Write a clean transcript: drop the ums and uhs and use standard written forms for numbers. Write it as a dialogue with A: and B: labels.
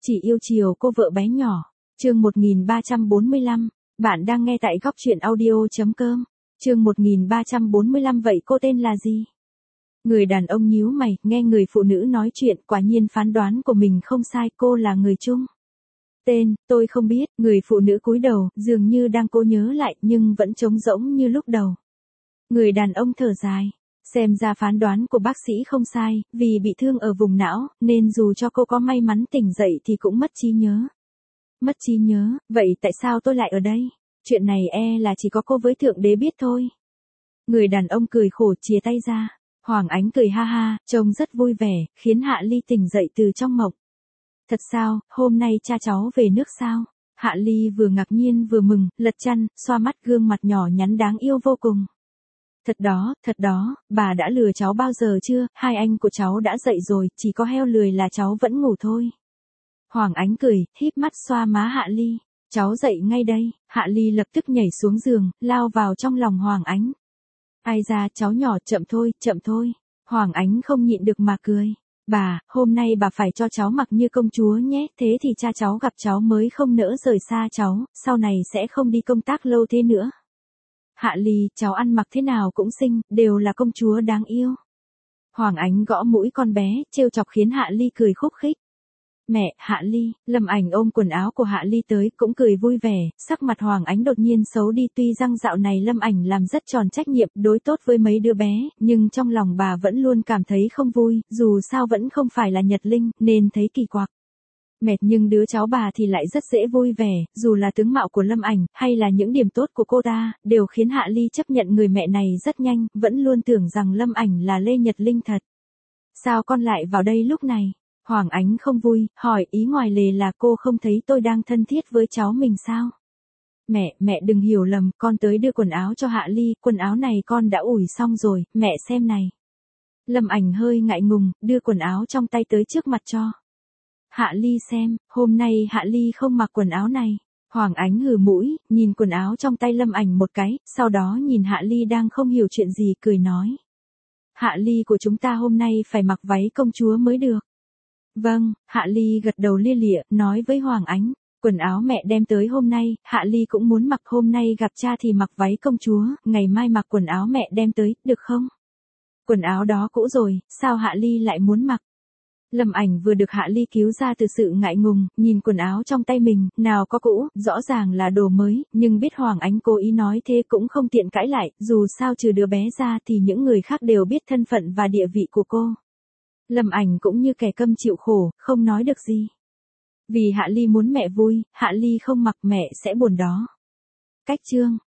A: Chỉ yêu chiều cô vợ bé nhỏ. Chương 1345, bạn đang nghe tại góc truyện audio.com. Chương 1345 vậy cô tên là gì? Người đàn ông nhíu mày, nghe người phụ nữ nói chuyện, quả nhiên phán đoán của mình không sai, cô là người Trung. Tên, tôi không biết, người phụ nữ cúi đầu, dường như đang cố nhớ lại, nhưng vẫn trống rỗng như lúc đầu. Người đàn ông thở dài. Xem ra phán đoán của bác sĩ không sai, vì bị thương ở vùng não, nên dù cho cô có may mắn tỉnh dậy thì cũng mất trí nhớ. Mất trí nhớ, vậy tại sao tôi lại ở đây? Chuyện này là chỉ có cô với Thượng Đế biết thôi. Người đàn ông cười khổ chìa tay ra. Hoàng Ánh cười ha ha, trông rất vui vẻ, khiến Hạ Ly tỉnh dậy từ trong mộng. Thật sao, hôm nay cha cháu về nước sao? Hạ Ly vừa ngạc nhiên vừa mừng, lật chăn, xoa mắt gương mặt nhỏ nhắn đáng yêu vô cùng. Thật đó, bà đã lừa cháu bao giờ chưa, hai anh của cháu đã dậy rồi, chỉ có heo lười là cháu vẫn ngủ thôi. Hoàng Ánh cười, híp mắt xoa má Hạ Ly. Cháu dậy ngay đây. Hạ Ly lập tức nhảy xuống giường, lao vào trong lòng Hoàng Ánh. Ai ra cháu nhỏ, chậm thôi. Hoàng Ánh không nhịn được mà cười. Bà, hôm nay bà phải cho cháu mặc như công chúa nhé, thế thì cha cháu gặp cháu mới không nỡ rời xa cháu, sau này sẽ không đi công tác lâu thế nữa. Hạ Ly, cháu ăn mặc thế nào cũng xinh, đều là công chúa đáng yêu. Hoàng Ánh gõ mũi con bé, trêu chọc khiến Hạ Ly cười khúc khích. Mẹ, Hạ Ly, Lâm Ảnh ôm quần áo của Hạ Ly tới, cũng cười vui vẻ, sắc mặt Hoàng Ánh đột nhiên xấu đi, tuy rằng dạo này Lâm Ảnh làm rất tròn trách nhiệm, đối tốt với mấy đứa bé, nhưng trong lòng bà vẫn luôn cảm thấy không vui, dù sao vẫn không phải là Nhật Linh, nên thấy kỳ quặc. Mệt nhưng đứa cháu bà thì lại rất dễ vui vẻ, dù là tướng mạo của Lâm Ảnh, hay là những điểm tốt của cô ta, đều khiến Hạ Ly chấp nhận người mẹ này rất nhanh, vẫn luôn tưởng rằng Lâm Ảnh là Lê Nhật Linh thật. Sao con lại vào đây lúc này? Hoàng Ánh không vui, hỏi, ý ngoài lề là cô không thấy tôi đang thân thiết với cháu mình sao? Mẹ đừng hiểu lầm, con tới đưa quần áo cho Hạ Ly, quần áo này con đã ủi xong rồi, mẹ xem này. Lâm Ảnh hơi ngại ngùng, đưa quần áo trong tay tới trước mặt cho Hạ Ly xem, hôm nay Hạ Ly không mặc quần áo này. Hoàng Ánh hừ mũi, nhìn quần áo trong tay Lâm Ảnh một cái, sau đó nhìn Hạ Ly đang không hiểu chuyện gì, cười nói. Hạ Ly của chúng ta hôm nay phải mặc váy công chúa mới được. Vâng, Hạ Ly gật đầu lia lịa, nói với Hoàng Ánh. Quần áo mẹ đem tới hôm nay, Hạ Ly cũng muốn mặc, hôm nay gặp cha thì mặc váy công chúa, ngày mai mặc quần áo mẹ đem tới, được không? Quần áo đó cũ rồi, sao Hạ Ly lại muốn mặc? Lâm Ảnh vừa được Hạ Ly cứu ra từ sự ngại ngùng, nhìn quần áo trong tay mình, nào có cũ, rõ ràng là đồ mới, nhưng biết Hoàng Ánh cố ý nói thế cũng không tiện cãi lại, dù sao trừ đứa bé ra thì những người khác đều biết thân phận và địa vị của cô. Lâm Ảnh cũng như kẻ câm chịu khổ, không nói được gì. Vì Hạ Ly muốn mẹ vui, Hạ Ly không mặc mẹ sẽ buồn đó. Cách chương